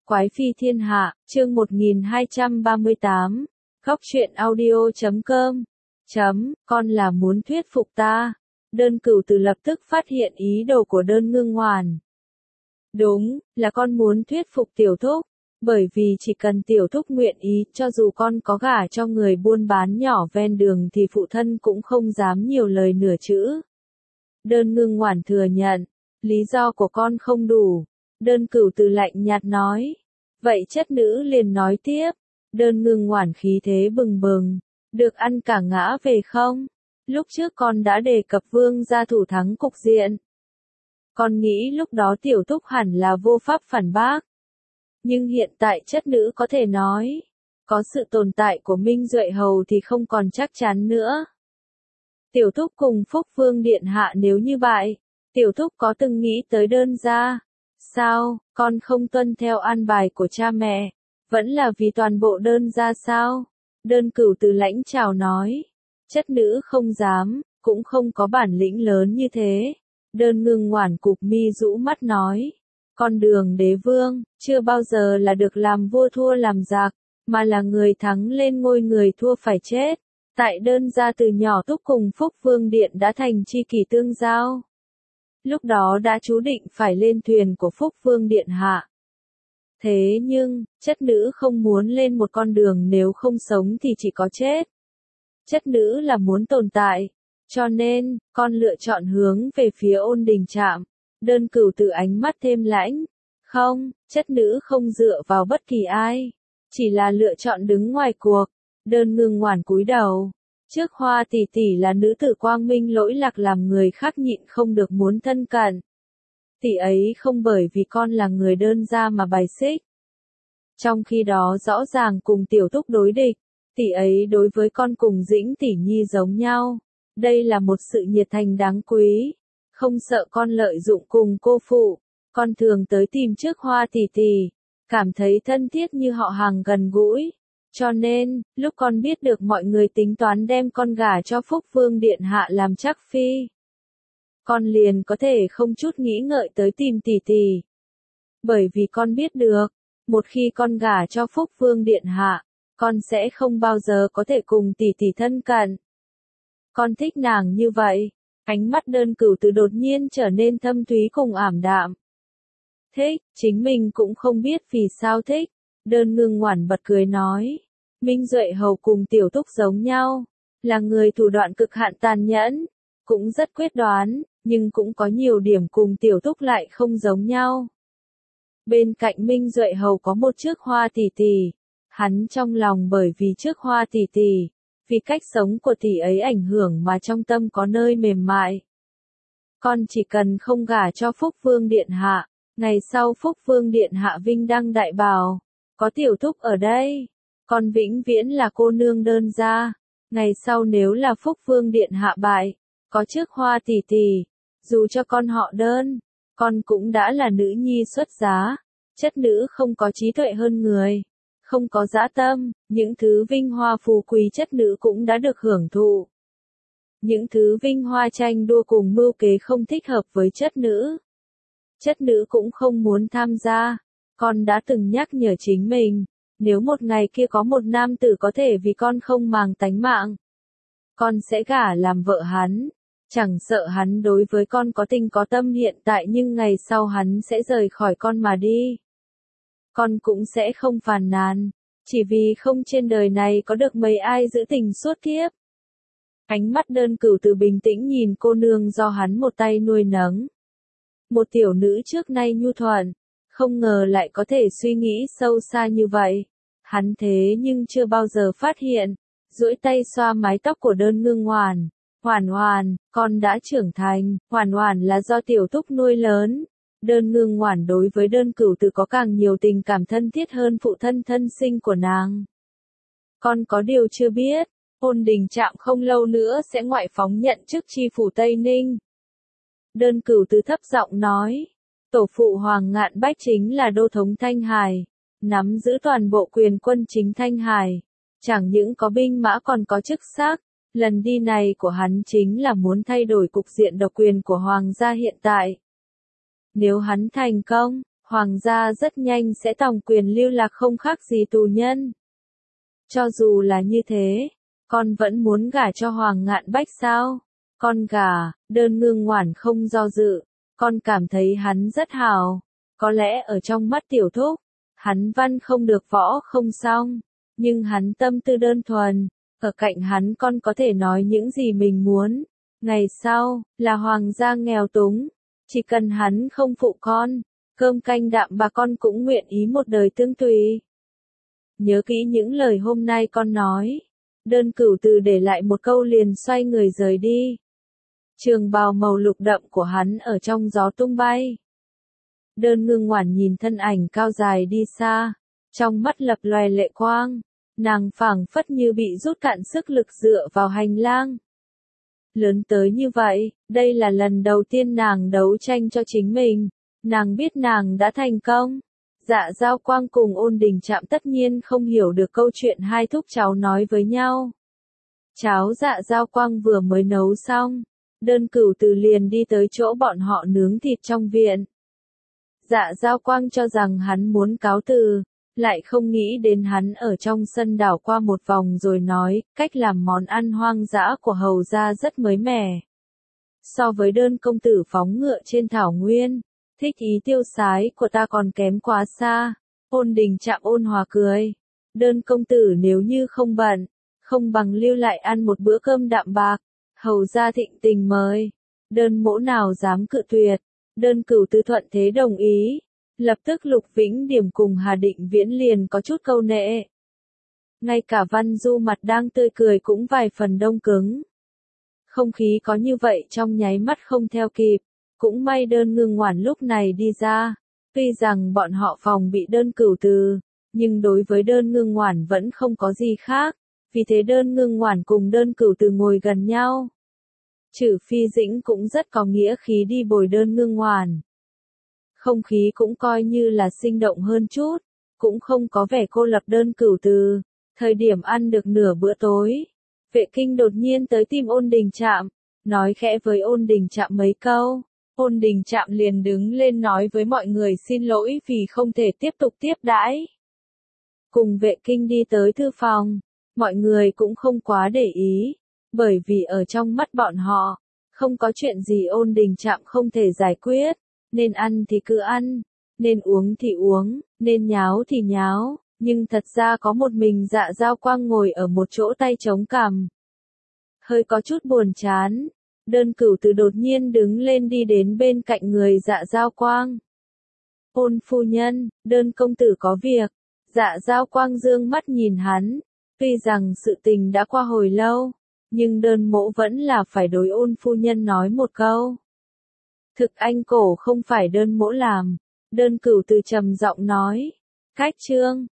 Quái phi thiên hạ, chương 1238, góc truyện audio.com. Con là muốn thuyết phục ta. Đơn Cửu Từ lập tức phát hiện ý đồ của Đơn Ngưng Hoàn. Đúng, là con muốn thuyết phục tiểu thúc, bởi vì chỉ cần tiểu thúc nguyện ý, cho dù con có gả cho người buôn bán nhỏ ven đường thì phụ thân cũng không dám nhiều lời nửa chữ. Đơn Ngưng Hoàn thừa nhận, lý do của con không đủ. Đơn Cửu Từ lạnh nhạt nói. Vậy chất nữ liền nói tiếp. Đơn Ngưng Hoàn khí thế bừng bừng. Được ăn cả ngã về không? Lúc trước con đã đề cập Vương gia thủ thắng cục diện. Con nghĩ lúc đó tiểu thúc hẳn là vô pháp phản bác. Nhưng hiện tại chất nữ có thể nói. Có sự tồn tại của Minh Duệ Hầu thì không còn chắc chắn nữa. Tiểu thúc cùng Phúc Vương điện hạ nếu như vậy. Tiểu thúc có từng nghĩ tới Đơn gia? Sao, con không tuân theo an bài của cha mẹ? Vẫn là vì toàn bộ Đơn gia sao? Đơn Cửu Từ lãnh chào nói. Chất nữ không dám, cũng không có bản lĩnh lớn như thế. Đơn Ngưng Hoàn cụp mi rũ mắt nói. Con đường đế vương, chưa bao giờ là được làm vua thua làm giặc, mà là người thắng lên ngôi người thua phải chết. Tại Đơn gia từ nhỏ Thúc cùng Phúc Vương điện đã thành tri kỷ tương giao. Lúc đó đã chú định phải lên thuyền của Phúc Vương điện hạ. Thế nhưng, chất nữ không muốn lên một con đường nếu không sống thì chỉ có chết. Chất nữ là muốn tồn tại, cho nên, con lựa chọn hướng về phía Ôn Đình Trạm. Đơn Cửu Từ ánh mắt thêm lãnh. Không, chất nữ không dựa vào bất kỳ ai, chỉ là lựa chọn đứng ngoài cuộc. Đơn Ngưng Hoàn cúi đầu. Trước Hoa tỷ tỷ là nữ tử quang minh lỗi lạc làm người khác nhịn không được muốn thân cận. Tỷ ấy không bởi vì con là người Đơn gia mà bài xích. Trong khi đó rõ ràng cùng tiểu thúc đối địch, tỷ ấy đối với con cùng Dĩnh tỷ nhi giống nhau. Đây là một sự nhiệt thành đáng quý. Không sợ con lợi dụng cùng cô phụ, con thường tới tìm trước Hoa tỷ tỷ, cảm thấy thân thiết như họ hàng gần gũi. Cho nên, lúc con biết được mọi người tính toán đem con gả cho Phúc Vương điện hạ làm trắc phi, con liền có thể không chút nghĩ ngợi tới tìm tỷ tỷ. Bởi vì con biết được, một khi con gả cho Phúc Vương điện hạ, con sẽ không bao giờ có thể cùng tỷ tỷ thân cận. Con thích nàng như vậy. Ánh mắt Đơn Cửu Từ đột nhiên trở nên thâm thúy cùng ảm đạm. Thích, chính mình cũng không biết vì sao thích. Đơn Ngưng Hoàn bật cười nói. Minh Duệ Hầu cùng tiểu thúc giống nhau, là người thủ đoạn cực hạn tàn nhẫn, cũng rất quyết đoán, nhưng cũng có nhiều điểm cùng tiểu thúc lại không giống nhau. Bên cạnh Minh Duệ Hầu có một chiếc Hoa tỷ tỷ, hắn trong lòng bởi vì chiếc Hoa tỷ tỷ, vì cách sống của tỷ ấy ảnh hưởng mà trong tâm có nơi mềm mại. Con chỉ cần không gả cho Phúc Vương điện hạ, ngày sau Phúc Vương điện hạ vinh đăng đại bào, có tiểu thúc ở đây, con vĩnh viễn là cô nương Đơn gia. Ngày sau nếu là Phúc Vương điện hạ bại, có chiếc Hoa tỷ tỷ, dù cho con họ Đơn, con cũng đã là nữ nhi xuất giá. Chất nữ không có trí tuệ hơn người, không có dã tâm, những thứ vinh hoa phú quý chất nữ cũng đã được hưởng thụ. Những thứ vinh hoa tranh đua cùng mưu kế không thích hợp với chất nữ. Chất nữ cũng không muốn tham gia. Con đã từng nhắc nhở chính mình, nếu một ngày kia có một nam tử có thể vì con không màng tánh mạng, con sẽ gả làm vợ hắn. Chẳng sợ hắn đối với con có tình có tâm hiện tại nhưng ngày sau hắn sẽ rời khỏi con mà đi. Con cũng sẽ không phàn nàn, chỉ vì không trên đời này có được mấy ai giữ tình suốt kiếp. Ánh mắt Đơn Cửu Từ bình tĩnh nhìn cô nương do hắn một tay nuôi nấng. Một tiểu nữ trước nay nhu thuận, không ngờ lại có thể suy nghĩ sâu xa như vậy. Hắn thế nhưng chưa bao giờ phát hiện, duỗi tay xoa mái tóc của Đơn Ngưng Hoàn. Hoàn Hoàn, con đã trưởng thành, Hoàn Hoàn là do tiểu thúc nuôi lớn. Đơn Ngưng Hoàn đối với Đơn Cửu Từ có càng nhiều tình cảm thân thiết hơn phụ thân thân sinh của nàng. Con có điều chưa biết, Ôn Đình Trạm không lâu nữa sẽ ngoại phóng nhận chức tri phủ Tây Ninh. Đơn Cửu Từ thấp giọng nói, tổ phụ Hoàng Ngạn Bách chính là đô thống Thanh Hải, nắm giữ toàn bộ quyền quân chính Thanh Hải, chẳng những có binh mã còn có chức sắc. Lần đi này của hắn chính là muốn thay đổi cục diện độc quyền của Hoàng gia hiện tại. Nếu hắn thành công, Hoàng gia rất nhanh sẽ tòng quyền lưu lạc không khác gì tù nhân. Cho dù là như thế, con vẫn muốn gả cho Hoàng Ngạn Bách sao? Con gả, Đơn Ngưng Ngoản không do dự, con cảm thấy hắn rất hào. Có lẽ ở trong mắt tiểu thúc, hắn văn không được võ không xong, nhưng hắn tâm tư đơn thuần, ở cạnh hắn con có thể nói những gì mình muốn. Ngày sau, là hoàng gia nghèo túng, chỉ cần hắn không phụ con, cơm canh đạm bà con cũng nguyện ý một đời tương tùy. Nhớ kỹ những lời hôm nay con nói. Đơn Cửu Từ để lại một câu liền xoay người rời đi. Trường bào màu lục đậm của hắn ở trong gió tung bay. Đơn Ngưng Ngoản nhìn thân ảnh cao dài đi xa, trong mắt lập lòe lệ quang, nàng phảng phất như bị rút cạn sức lực dựa vào hành lang. Lớn tới như vậy, đây là lần đầu tiên nàng đấu tranh cho chính mình, nàng biết nàng đã thành công. Dạ Giao Quang cùng Ôn Đình Trạm tất nhiên không hiểu được câu chuyện hai thúc cháu nói với nhau. Cháo Dạ Giao Quang vừa mới nấu xong, Đơn Cửu Từ liền đi tới chỗ bọn họ nướng thịt trong viện. Dạ Giao Quang cho rằng hắn muốn cáo từ, lại không nghĩ đến hắn ở trong sân đảo qua một vòng rồi nói, cách làm món ăn hoang dã của hầu gia rất mới mẻ. So với Đơn công tử phóng ngựa trên thảo nguyên, thích ý tiêu sái của ta còn kém quá xa. Ôn Đình Trạm ôn hòa cười. Đơn công tử nếu như không bận, không bằng lưu lại ăn một bữa cơm đạm bạc, hầu gia thịnh tình mời. Đơn mỗ nào dám cự tuyệt. Đơn Cửu Từ thuận thế đồng ý. Lập tức Lục Vĩnh Điểm cùng Hà Định Viễn liền có chút câu nệ. Ngay cả Văn Du mặt đang tươi cười cũng vài phần đông cứng. Không khí có như vậy trong nháy mắt không theo kịp. Cũng may Đơn Ngưng Ngoản lúc này đi ra. Tuy rằng bọn họ phòng bị Đơn Cửu Từ, nhưng đối với Đơn Ngưng Ngoản vẫn không có gì khác. Vì thế Đơn Ngưng Ngoản cùng Đơn Cửu Từ ngồi gần nhau. Trử Phi Dĩnh cũng rất có nghĩa khí đi bồi Đơn Ngưng Ngoản. Không khí cũng coi như là sinh động hơn chút, cũng không có vẻ cô lập Đơn Cửu Từ. Thời điểm ăn được nửa bữa tối, Vệ Kinh đột nhiên tới tìm Ôn Đình Trạm, nói khẽ với Ôn Đình Trạm mấy câu. Ôn Đình Trạm liền đứng lên nói với mọi người xin lỗi vì không thể tiếp tục tiếp đãi. Cùng Vệ Kinh đi tới thư phòng, mọi người cũng không quá để ý, bởi vì ở trong mắt bọn họ, không có chuyện gì Ôn Đình Trạm không thể giải quyết. Nên ăn thì cứ ăn, nên uống thì uống, nên nháo thì nháo, nhưng thật ra có một mình Dạ Giao Quang ngồi ở một chỗ tay chống cằm. Hơi có chút buồn chán, Đơn Cửu Từ đột nhiên đứng lên đi đến bên cạnh người Dạ Giao Quang. Ôn phu nhân, Đơn công tử có việc. Dạ Giao Quang dương mắt nhìn hắn, tuy rằng sự tình đã qua hồi lâu, nhưng Đơn mỗ vẫn là phải đối Ôn phu nhân nói một câu. Thực anh cổ không phải Đơn mỗ làm. Đơn Cửu Từ trầm giọng nói. Cách chương